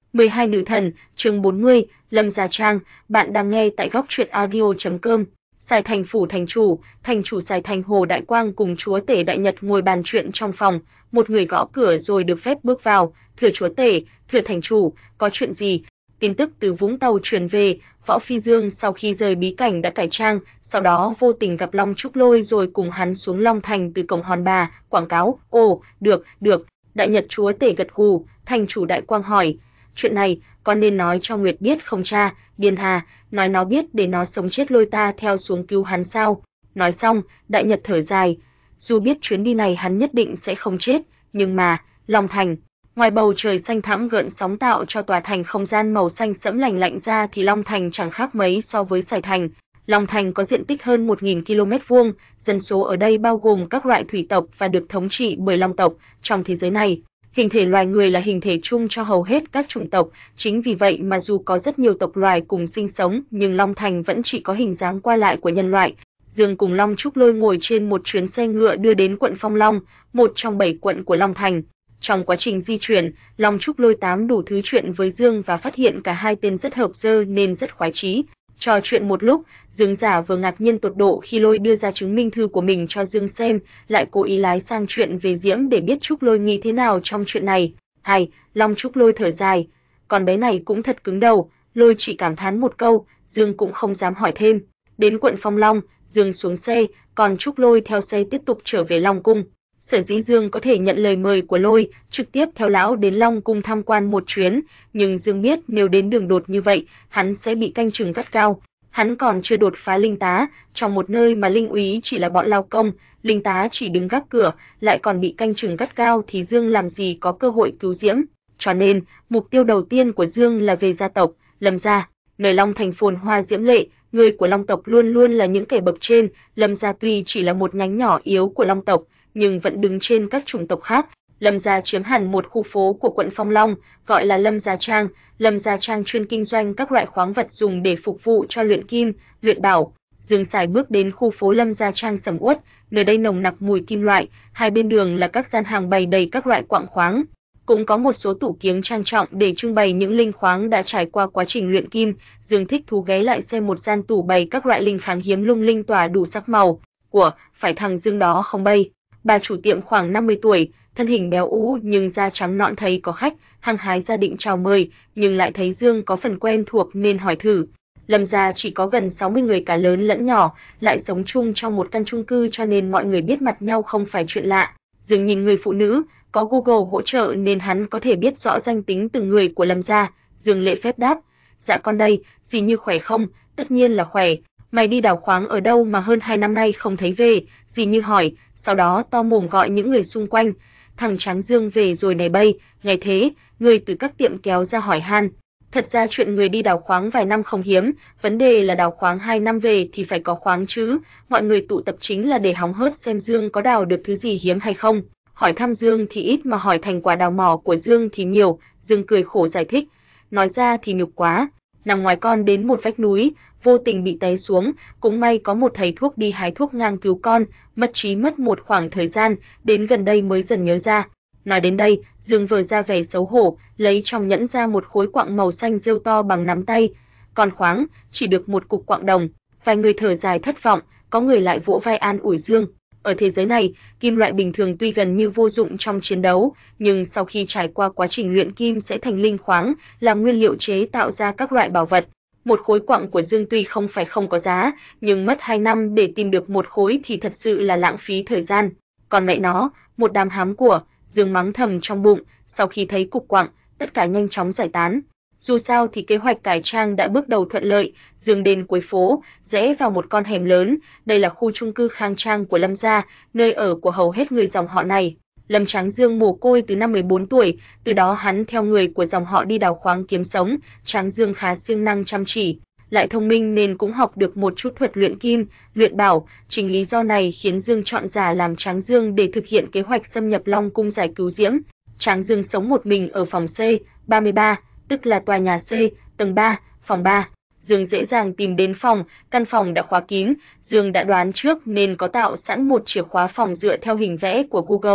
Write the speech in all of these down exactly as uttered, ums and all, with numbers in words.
mười hai Nữ thần, chương bốn mươi, Lâm Gia Trang, bạn đang nghe tại góc truyện audio chấm com. Sài Thành phủ thành chủ, thành chủ Sài Thành Hồ Đại Quang cùng chúa tể Đại Nhật ngồi bàn chuyện trong phòng, một người gõ cửa rồi được phép bước vào. Thưa chúa tể, thưa thành chủ, có chuyện gì? Tin tức từ Vũng Tàu truyền về, Võ Phi Dương sau khi rời bí cảnh đã cải trang, sau đó vô tình gặp Long Trúc Lôi rồi cùng hắn xuống Long Thành từ cổng Hòn Bà, quảng cáo. Ồ, được, được. Đại Nhật chúa tể gật gù. Thành chủ Đại Quang hỏi, chuyện này con nên nói cho Nguyệt biết không cha? Điền Hà, nói nó biết để nó sống chết lôi ta theo xuống cứu hắn sao? Nói xong, Đại Nhật thở dài, dù biết chuyến đi này hắn nhất định sẽ không chết, nhưng mà, Long Thành, ngoài bầu trời xanh thẳm gợn sóng tạo cho tòa thành không gian màu xanh sẫm lạnh lạnh ra thì Long Thành chẳng khác mấy so với Sài Thành. Long Thành có diện tích hơn một nghìn ki lô mét vuông, dân số ở đây bao gồm các loại thủy tộc và được thống trị bởi Long tộc. Trong thế giới này, hình thể loài người là hình thể chung cho hầu hết các chủng tộc, chính vì vậy mà dù có rất nhiều tộc loài cùng sinh sống, nhưng Long Thành vẫn chỉ có hình dáng qua lại của nhân loại. Dương cùng Long Trúc Lôi ngồi trên một chuyến xe ngựa đưa đến quận Phong Long, một trong bảy quận của Long Thành. Trong quá trình di chuyển, Long Trúc Lôi tám đủ thứ chuyện với Dương và phát hiện cả hai tên rất hợp dơ nên rất khoái chí. Trò chuyện một lúc, Dương giả vờ ngạc nhiên tột độ khi Lôi đưa ra chứng minh thư của mình cho Dương xem, lại cố ý lái sang chuyện về Diễm để biết Trúc Lôi nghĩ thế nào trong chuyện này. Hay, Long Trúc Lôi thở dài, con bé này cũng thật cứng đầu. Lôi chỉ cảm thán một câu, Dương cũng không dám hỏi thêm. Đến quận Phong Long, Dương xuống xe, còn Trúc Lôi theo xe tiếp tục trở về Long Cung. Sở dĩ Dương có thể nhận lời mời của Lôi, trực tiếp theo lão đến Long Cung tham quan một chuyến, nhưng Dương biết nếu đến đường đột như vậy, hắn sẽ bị canh chừng gắt gao. Hắn còn chưa đột phá linh tá, trong một nơi mà linh úy chỉ là bọn lao công, linh tá chỉ đứng gác cửa, lại còn bị canh chừng gắt gao thì Dương làm gì có cơ hội cứu Diễm. Cho nên, mục tiêu đầu tiên của Dương là về gia tộc, Lâm gia, nơi Long Thành phồn hoa diễm lệ. Người của Long tộc luôn luôn là những kẻ bậc trên, Lâm gia tuy chỉ là một nhánh nhỏ yếu của Long tộc, nhưng vẫn đứng trên các chủng tộc khác. Lâm gia chiếm hẳn một khu phố của quận Phong Long, gọi là Lâm Gia Trang. Lâm Gia Trang chuyên kinh doanh các loại khoáng vật dùng để phục vụ cho luyện kim, luyện bảo. Dương Sải bước đến khu phố Lâm Gia Trang sầm uất, nơi đây nồng nặc mùi kim loại, hai bên đường là các gian hàng bày đầy các loại quặng khoáng. Cũng có một số tủ kiếng trang trọng để trưng bày những linh khoáng đã trải qua quá trình luyện kim. Dương thích thú ghé lại xem một gian tủ bày các loại linh kháng hiếm lung linh tỏa đủ sắc màu. Của, phải thằng Dương đó không bay. Bà chủ tiệm khoảng năm mươi tuổi, thân hình béo ú nhưng da trắng nõn thấy có khách, hăng hái ra định chào mời, nhưng lại thấy Dương có phần quen thuộc nên hỏi thử. Lâm gia chỉ có gần sáu mươi người cả lớn lẫn nhỏ, lại sống chung trong một căn chung cư cho nên mọi người biết mặt nhau không phải chuyện lạ. Dương nhìn người phụ nữ, có Google hỗ trợ nên hắn có thể biết rõ danh tính từng người của Lâm gia. Dương lễ phép đáp, dạ con đây, dì Như khỏe không? Tất nhiên là khỏe. Mày đi đào khoáng ở đâu mà hơn hai năm nay không thấy về? Dì Như hỏi, sau đó to mồm gọi những người xung quanh. Thằng Tráng Dương về rồi này bây. Nghe thế, người từ các tiệm kéo ra hỏi han. Thật ra chuyện người đi đào khoáng vài năm không hiếm, vấn đề là đào khoáng hai năm về thì phải có khoáng chứ. Mọi người tụ tập chính là để hóng hớt xem Dương có đào được thứ gì hiếm hay không. Hỏi thăm Dương thì ít mà hỏi thành quả đào mỏ của Dương thì nhiều. Dương cười khổ giải thích, nói ra thì nhục quá. Nằm ngoài con đến một vách núi, vô tình bị té xuống, cũng may có một thầy thuốc đi hái thuốc ngang cứu con, mất trí mất một khoảng thời gian, đến gần đây mới dần nhớ ra. Nói đến đây, Dương vờ ra vẻ xấu hổ, lấy trong nhẫn ra một khối quặng màu xanh rêu to bằng nắm tay. Còn khoáng, chỉ được một cục quặng đồng. Vài người thở dài thất vọng, có người lại vỗ vai an ủi Dương. Ở thế giới này, kim loại bình thường tuy gần như vô dụng trong chiến đấu, nhưng sau khi trải qua quá trình luyện kim sẽ thành linh khoáng, là nguyên liệu chế tạo ra các loại bảo vật. Một khối quặng của Dương tuy không phải không có giá, nhưng mất hai năm để tìm được một khối thì thật sự là lãng phí thời gian. Còn mẹ nó, một đám hám của, Dương mắng thầm trong bụng. Sau khi thấy cục quặng, tất cả nhanh chóng giải tán. Dù sao thì kế hoạch cải trang đã bước đầu thuận lợi. Dương đến cuối phố, rẽ vào một con hẻm lớn. Đây là khu chung cư khang trang của Lâm gia, nơi ở của hầu hết người dòng họ này. Lâm Tráng Dương mồ côi từ năm mười bốn tuổi, từ đó hắn theo người của dòng họ đi đào khoáng kiếm sống. Tráng Dương khá siêng năng chăm chỉ, lại thông minh nên cũng học được một chút thuật luyện kim, luyện bảo. Chính lý do này khiến Dương chọn giả làm Tráng Dương để thực hiện kế hoạch xâm nhập Long Cung giải cứu Diễm. Tráng Dương sống một mình ở phòng C ba mươi ba, tức là tòa nhà C, tầng ba, phòng ba. Dương dễ dàng tìm đến phòng, căn phòng đã khóa kín. Dương đã đoán trước nên có tạo sẵn một chìa khóa phòng dựa theo hình vẽ của Google.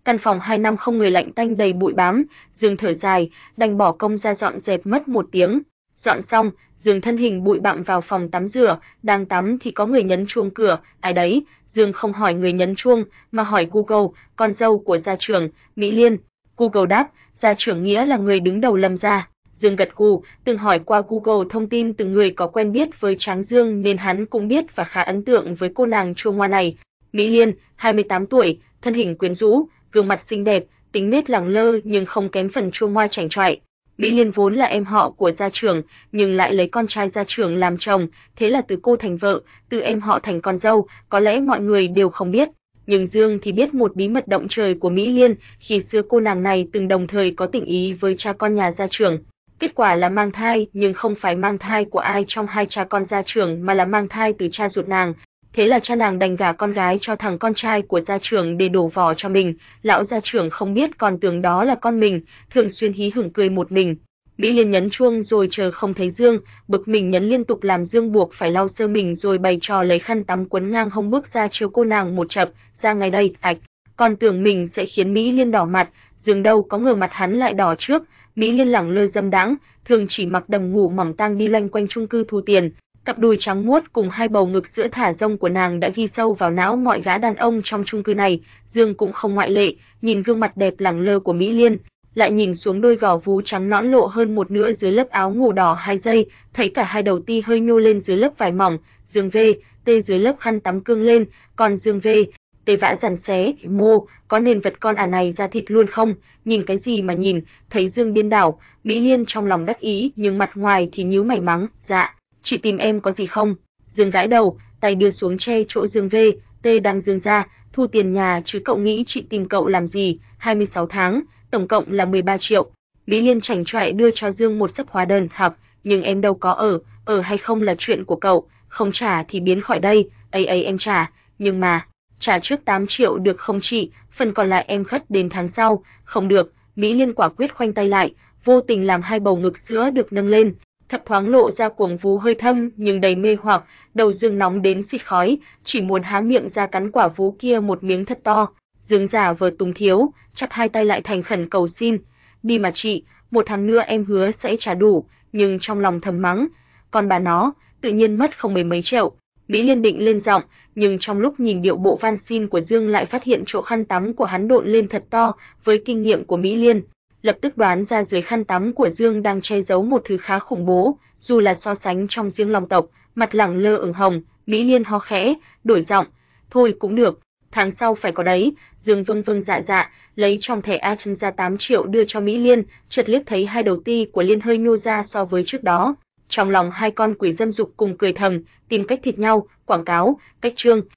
Căn phòng hai năm không người lạnh tanh đầy bụi bám, Dương thở dài, đành bỏ công ra dọn dẹp mất một tiếng. Dọn xong, Dương thân hình bụi bặm vào phòng tắm rửa, đang tắm thì có người nhấn chuông cửa, ai đấy? Dương không hỏi người nhấn chuông, mà hỏi Google, con dâu của gia trưởng, Mỹ Liên. Google đáp, gia trưởng nghĩa là người đứng đầu Lâm gia. Dương gật gù, từng hỏi qua Google thông tin từng người có quen biết với Tráng Dương nên hắn cũng biết và khá ấn tượng với cô nàng chua ngoa này. Mỹ Liên, hai mươi tám tuổi, thân hình quyến rũ, gương mặt xinh đẹp, tính nết lẳng lơ nhưng không kém phần chua ngoa chảnh chọe. Mỹ Liên vốn là em họ của gia trưởng, nhưng lại lấy con trai gia trưởng làm chồng, thế là từ cô thành vợ, từ em họ thành con dâu, có lẽ mọi người đều không biết. Nhưng Dương thì biết một bí mật động trời của Mỹ Liên, khi xưa cô nàng này từng đồng thời có tình ý với cha con nhà gia trưởng. Kết quả là mang thai, nhưng không phải mang thai của ai trong hai cha con gia trưởng mà là mang thai từ cha ruột nàng. Thế là cha nàng đành gả con gái cho thằng con trai của gia trưởng để đổ vỏ cho mình. Lão gia trưởng không biết còn tưởng đó là con mình, thường xuyên hí hửng cười một mình. Mỹ Liên nhấn chuông rồi chờ không thấy Dương, bực mình nhấn liên tục làm Dương buộc phải lau sơ mình rồi bày trò lấy khăn tắm quấn ngang hông bước ra chiếu cô nàng một chập, ra ngay đây, ạch. Còn tưởng mình sẽ khiến Mỹ Liên đỏ mặt, Dương đâu có ngờ mặt hắn lại đỏ trước. Mỹ Liên lẳng lơ dâm đãng, thường chỉ mặc đầm ngủ mỏng tang đi loanh quanh chung cư Thu Tiền. Cặp đùi trắng muốt cùng hai bầu ngực sữa thả rông của nàng đã ghi sâu vào não mọi gã đàn ông trong chung cư này, Dương cũng không ngoại lệ, nhìn gương mặt đẹp lẳng lơ của Mỹ Liên, lại nhìn xuống đôi gò vú trắng nõn lộ hơn một nửa dưới lớp áo ngủ đỏ hai dây, thấy cả hai đầu ti hơi nhô lên dưới lớp vải mỏng, Dương V, tê dưới lớp khăn tắm cương lên, còn Dương V, tê vã giằn xé, mô, có nền vật con ả này ra thịt luôn không? Nhìn cái gì mà nhìn, thấy Dương điên đảo, Mỹ Liên trong lòng đắc ý nhưng mặt ngoài thì nhíu mày mắng, dạ, chị tìm em có gì không? Dương gãi đầu, tay đưa xuống che chỗ Dương V, tê đang Dương ra, Thu Tiền nhà chứ cậu nghĩ chị tìm cậu làm gì? hai mươi sáu tháng, tổng cộng là mười ba triệu. Mỹ Liên chảnh chọe đưa cho Dương một sấp hóa đơn, học, nhưng em đâu có ở, ở hay không là chuyện của cậu, không trả thì biến khỏi đây, ấy ấy em trả, nhưng mà, trả trước tám triệu được không chị, phần còn lại em khất đến tháng sau, không được, Mỹ Liên quả quyết khoanh tay lại, vô tình làm hai bầu ngực sữa được nâng lên, thấp thoáng lộ ra cuồng vú hơi thâm nhưng đầy mê hoặc, đầu Dương nóng đến xịt khói, chỉ muốn há miệng ra cắn quả vú kia một miếng thật to. Dương giả vờ túng thiếu, chắp hai tay lại thành khẩn cầu xin, đi mà chị, một tháng nữa em hứa sẽ trả đủ, nhưng trong lòng thầm mắng, còn bà nó, tự nhiên mất không mấy mấy triệu. Mỹ Liên định lên giọng, nhưng trong lúc nhìn điệu bộ van xin của Dương lại phát hiện chỗ khăn tắm của hắn độn lên thật to, với kinh nghiệm của Mỹ Liên, lập tức đoán ra dưới khăn tắm của Dương đang che giấu một thứ khá khủng bố, dù là so sánh trong riêng Long tộc, mặt lẳng lơ ửng hồng, Mỹ Liên ho khẽ, đổi giọng, thôi cũng được, tháng sau phải có đấy. Dương vâng vâng dạ dạ, lấy trong thẻ a tê em ra tám triệu đưa cho Mỹ Liên, chợt liếc thấy hai đầu ti của Liên hơi nhô ra so với trước đó. Trong lòng hai con quỷ dâm dục cùng cười thầm, tìm cách thịt nhau, quảng cáo, cách trương.